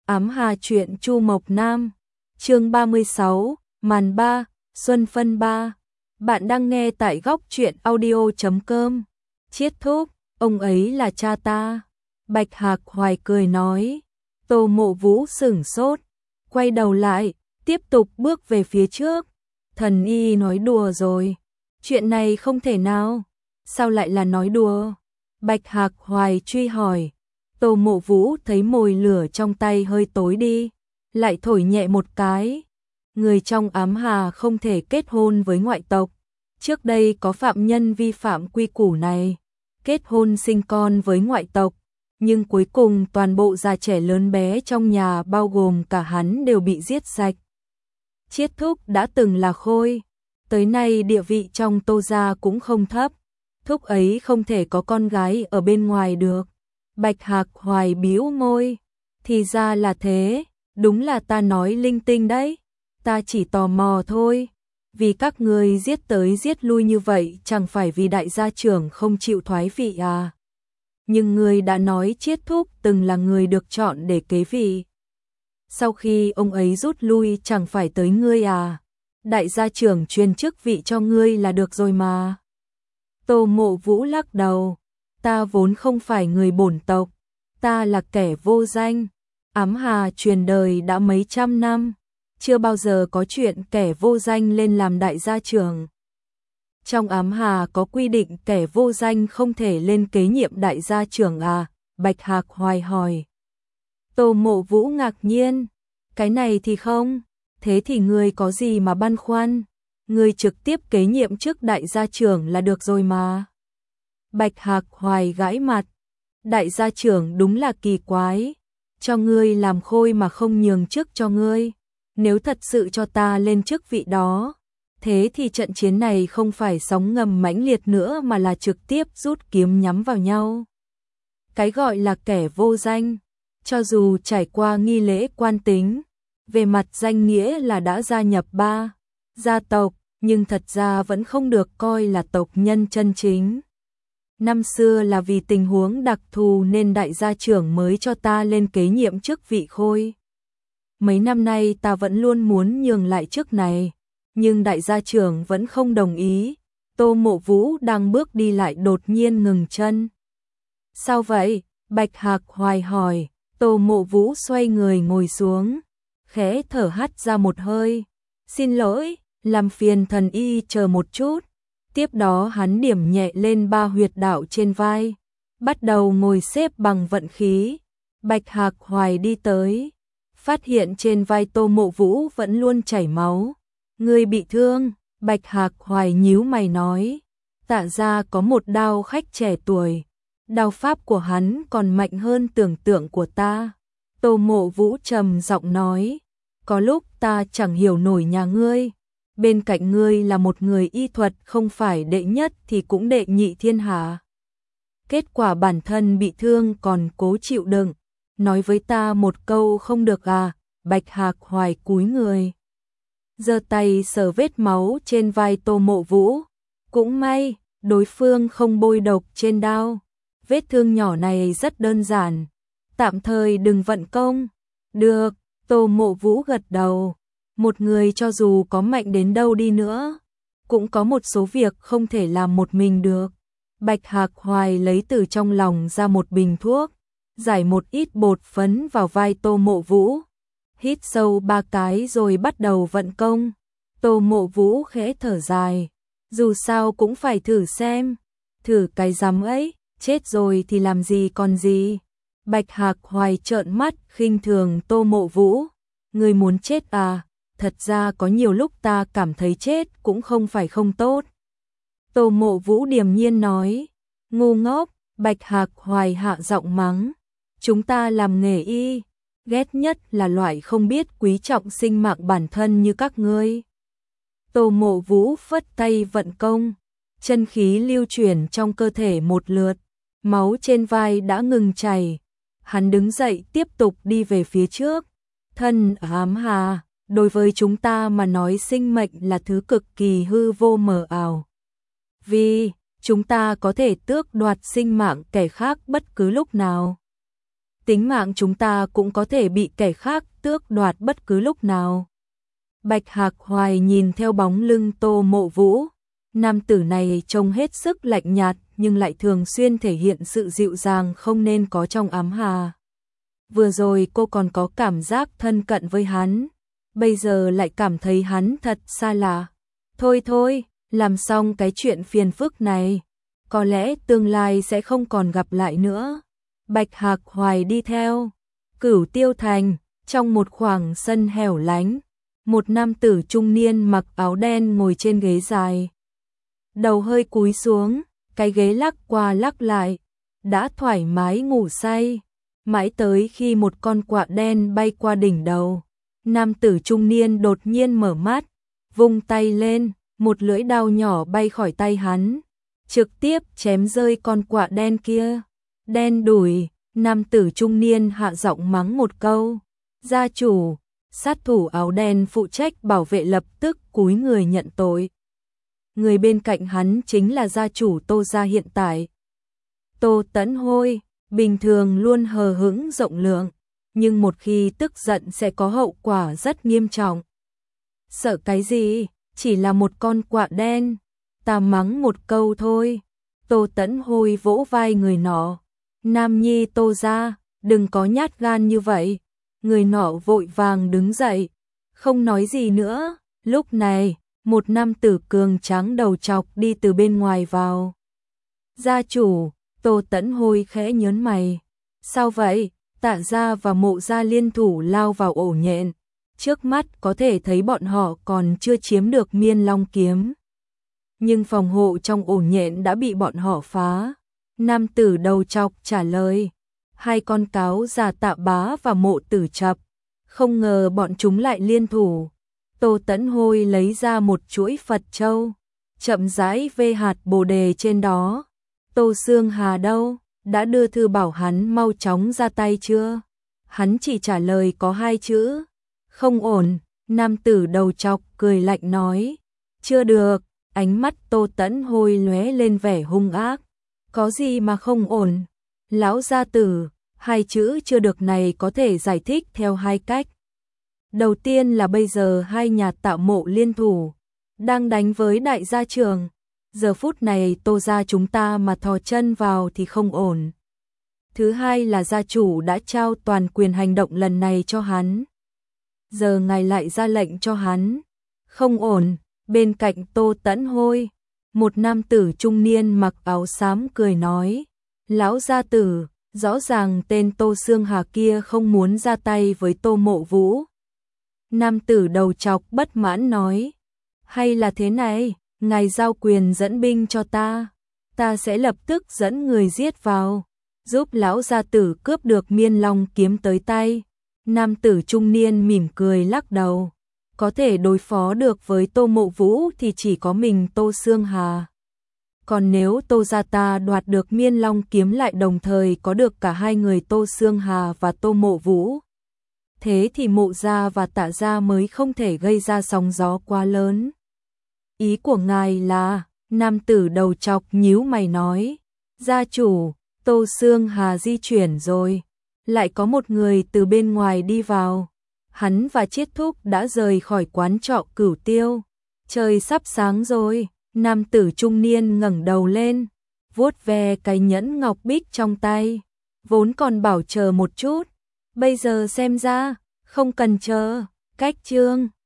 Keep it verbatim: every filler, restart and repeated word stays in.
Ám Hà truyện Chu Mộc Nam, chương ba mươi sáu, màn ba, Xuân phân ba. Bạn đang nghe tại góc truyện audio chấm com. Chiết thúc, ông ấy là cha ta. Bạch Hạc Hoài cười nói. Tô Mộ Vũ sửng sốt, quay đầu lại, tiếp tục bước về phía trước. Thần y nói đùa rồi. Chuyện này không thể nào. Sao lại là nói đùa? Bạch Hạc Hoài truy hỏi. Tô Mộ Vũ thấy mồi lửa trong tay hơi tối đi, lại thổi nhẹ một cái. Người trong Ám Hà không thể kết hôn với ngoại tộc. Trước đây có phạm nhân vi phạm quy củ này, kết hôn sinh con với ngoại tộc, nhưng cuối cùng toàn bộ già trẻ lớn bé trong nhà bao gồm cả hắn đều bị giết sạch. Chiết thúc đã từng là Khôi, tới nay địa vị trong Tô gia cũng không thấp, thúc ấy không thể có con gái ở bên ngoài được. Bạch Hạc Hoài bĩu môi, thì ra là thế, đúng là ta nói linh tinh đấy, ta chỉ tò mò thôi, vì các ngươi giết tới giết lui như vậy chẳng phải vì đại gia trưởng không chịu thoái vị à. Nhưng ngươi đã nói Chiết thúc từng là người được chọn để kế vị. Sau khi ông ấy rút lui chẳng phải tới ngươi à, đại gia trưởng truyền chức vị cho ngươi là được rồi mà. Tô Mộ Vũ lắc đầu. Ta vốn không phải người bổn tộc, ta là kẻ vô danh. Ám Hà truyền đời đã mấy trăm năm, chưa bao giờ có chuyện kẻ vô danh lên làm đại gia trưởng. Trong Ám Hà có quy định kẻ vô danh không thể lên kế nhiệm đại gia trưởng à? Bạch Hạc Hoài hỏi. Tô Mộ Vũ ngạc nhiên, cái này thì không, thế thì ngươi có gì mà băn khoăn, ngươi trực tiếp kế nhiệm chức đại gia trưởng là được rồi mà. Bạch Hạc Hoài gãi mặt, đại gia trưởng đúng là kỳ quái, cho ngươi làm Khôi mà không nhường chức cho ngươi, nếu thật sự cho ta lên chức vị đó, thế thì trận chiến này không phải sóng ngầm mãnh liệt nữa mà là trực tiếp rút kiếm nhắm vào nhau. Cái gọi là kẻ vô danh, cho dù trải qua nghi lễ quan tính, về mặt danh nghĩa là đã gia nhập ba gia tộc, nhưng thật ra vẫn không được coi là tộc nhân chân chính. Năm xưa là vì tình huống đặc thù nên đại gia trưởng mới cho ta lên kế nhiệm chức vị Khôi. Mấy năm nay ta vẫn luôn muốn nhường lại chức này, nhưng đại gia trưởng vẫn không đồng ý. Tô Mộ Vũ đang bước đi lại đột nhiên ngừng chân. Sao vậy? Bạch Hạc Hoài hỏi. Tô Mộ Vũ xoay người ngồi xuống, khẽ thở hắt ra một hơi. Xin lỗi, làm phiền thần y chờ một chút. Tiếp đó hắn điểm nhẹ lên ba huyệt đạo trên vai, bắt đầu ngồi xếp bằng vận khí. Bạch Hạc Hoài đi tới, phát hiện trên vai Tô Mộ Vũ vẫn luôn chảy máu. Ngươi bị thương? Bạch Hạc Hoài nhíu mày nói. Tạ ra có một đao khách trẻ tuổi, đao pháp của hắn còn mạnh hơn tưởng tượng của ta. Tô Mộ Vũ trầm giọng nói, có lúc ta chẳng hiểu nổi nhà ngươi. Bên cạnh ngươi là một người y thuật không phải đệ nhất thì cũng đệ nhị thiên hạ. Kết quả bản thân bị thương còn cố chịu đựng, nói với ta một câu không được à? Bạch Hạc Hoài cúi người, giơ tay sờ vết máu trên vai Tô Mộ Vũ. Cũng may, đối phương không bôi độc trên đao. Vết thương nhỏ này rất đơn giản, tạm thời đừng vận công. Được, Tô Mộ Vũ gật đầu. Một người cho dù có mạnh đến đâu đi nữa, cũng có một số việc không thể làm một mình được. Bạch Hạc Hoài lấy từ trong lòng ra một bình thuốc, giải một ít bột phấn vào vai Tô Mộ Vũ. Hít sâu ba cái rồi bắt đầu vận công. Tô Mộ Vũ khẽ thở dài, dù sao cũng phải thử xem. Thử cái rắm ấy, chết rồi thì làm gì còn gì. Bạch Hạc Hoài trợn mắt khinh thường Tô Mộ Vũ. Ngươi muốn chết à? Thật ra có nhiều lúc ta cảm thấy chết cũng không phải không tốt. Tô Mộ Vũ điềm nhiên nói. Ngu ngốc. Bạch Hạc Hoài hạ giọng mắng. Chúng ta làm nghề y, ghét nhất là loại không biết quý trọng sinh mạng bản thân như các ngươi. Tô Mộ Vũ phất tay vận công, chân khí lưu chuyển trong cơ thể một lượt, máu trên vai đã ngừng chảy. Hắn đứng dậy tiếp tục đi về phía trước. Thân Ám Hà, đối với chúng ta mà nói sinh mệnh là thứ cực kỳ hư vô mờ ảo. Vì chúng ta có thể tước đoạt sinh mạng kẻ khác bất cứ lúc nào. tính mạng chúng ta cũng có thể bị kẻ khác tước đoạt bất cứ lúc nào. Bạch Hạc Hoài nhìn theo bóng lưng Tô Mộ Vũ, nam tử này trông hết sức lạnh nhạt nhưng lại thường xuyên thể hiện sự dịu dàng không nên có trong ám hà. Vừa rồi cô còn có cảm giác thân cận với hắn, bây giờ lại cảm thấy hắn thật xa lạ. Thôi thôi, làm xong cái chuyện phiền phức này, có lẽ tương lai sẽ không còn gặp lại nữa. Bạch Hạc Hoài đi theo Cửu Tiêu Thành, trong một khoảng sân hẻo lánh, một nam tử trung niên mặc áo đen ngồi trên ghế dài. Đầu hơi cúi xuống, cái ghế lắc qua lắc lại, đã thoải mái ngủ say, mãi tới khi một con quạ đen bay qua đỉnh đầu. Nam tử trung niên đột nhiên mở mắt, vung tay lên, một lưỡi dao nhỏ bay khỏi tay hắn, trực tiếp chém rơi con quạ đen kia. Đen đủi, nam tử trung niên hạ giọng mắng một câu. Gia chủ, sát thủ áo đen phụ trách bảo vệ lập tức cúi người nhận tội. Người bên cạnh hắn chính là gia chủ Tô gia hiện tại. Tô Tấn Hôi, bình thường luôn hờ hững rộng lượng, nhưng một khi tức giận sẽ có hậu quả rất nghiêm trọng. Sợ cái gì, chỉ là một con quạ đen, ta mắng một câu thôi. Tô Tấn Hôi vỗ vai người nọ. Nam nhi Tô gia, đừng có nhát gan như vậy. Người nọ vội vàng đứng dậy, không nói gì nữa. Lúc này, một nam tử cường tráng đầu trọc đi từ bên ngoài vào. Gia chủ, Tô Tấn Hôi khẽ nhớn mày. Sao vậy? Tạ gia và Mộ gia liên thủ lao vào ổ nhện. Trước mắt có thể thấy bọn họ còn chưa chiếm được Miên Long kiếm, nhưng phòng hộ trong ổ nhện đã bị bọn họ phá. Nam tử đầu trọc trả lời. Hai con cáo già Tạ Bá và Mộ Tử Chập, không ngờ bọn chúng lại liên thủ. Tô Tấn Hôi lấy ra một chuỗi Phật châu, chậm rãi vê hạt bồ đề trên đó. Tô Sương Hà đâu? Đã đưa thư bảo hắn mau chóng ra tay chưa? Hắn chỉ trả lời có hai chữ. Không ổn. Nam tử đầu trọc cười lạnh nói. Chưa được. Ánh mắt Tô Tấn Hôi lóe lên vẻ hung ác. Có gì mà không ổn? Lão gia tử, hai chữ chưa được này có thể giải thích theo hai cách. Đầu tiên là bây giờ hai nhà Tạ Mộ liên thủ, đang đánh với đại gia trường. Giờ phút này Tô gia chúng ta mà thò chân vào thì không ổn. Thứ hai là gia chủ đã trao toàn quyền hành động lần này cho hắn. Giờ ngài lại ra lệnh cho hắn. Không ổn. Bên cạnh Tô Tấn Hôi, một nam tử trung niên mặc áo xám cười nói. Lão gia tử, rõ ràng tên Tô Sương Hà kia không muốn ra tay với Tô Mộ Vũ. Nam tử đầu trọc bất mãn nói. Hay là thế này, ngài giao quyền dẫn binh cho ta, ta sẽ lập tức dẫn người giết vào, giúp lão gia tử cướp được Miên Long kiếm tới tay. Nam tử trung niên mỉm cười lắc đầu. Có thể đối phó được với Tô Mộ Vũ thì chỉ có mình Tô Sương Hà. Còn nếu Tô gia ta đoạt được Miên Long kiếm lại đồng thời có được cả hai người Tô Sương Hà và Tô Mộ Vũ, thế thì Mộ gia và Tạ gia mới không thể gây ra sóng gió quá lớn. Ý của ngài là? Nam tử đầu trọc nhíu mày nói. Gia chủ, Tô Sương Hà di chuyển rồi, lại có một người từ bên ngoài đi vào. Hắn và Chiết Thúc đã rời khỏi quán trọ Cửu Tiêu. Trời sắp sáng rồi. Nam tử trung niên ngẩng đầu lên, vuốt ve cái nhẫn ngọc bích trong tay. Vốn còn bảo chờ một chút, bây giờ xem ra không cần chờ. Cách chương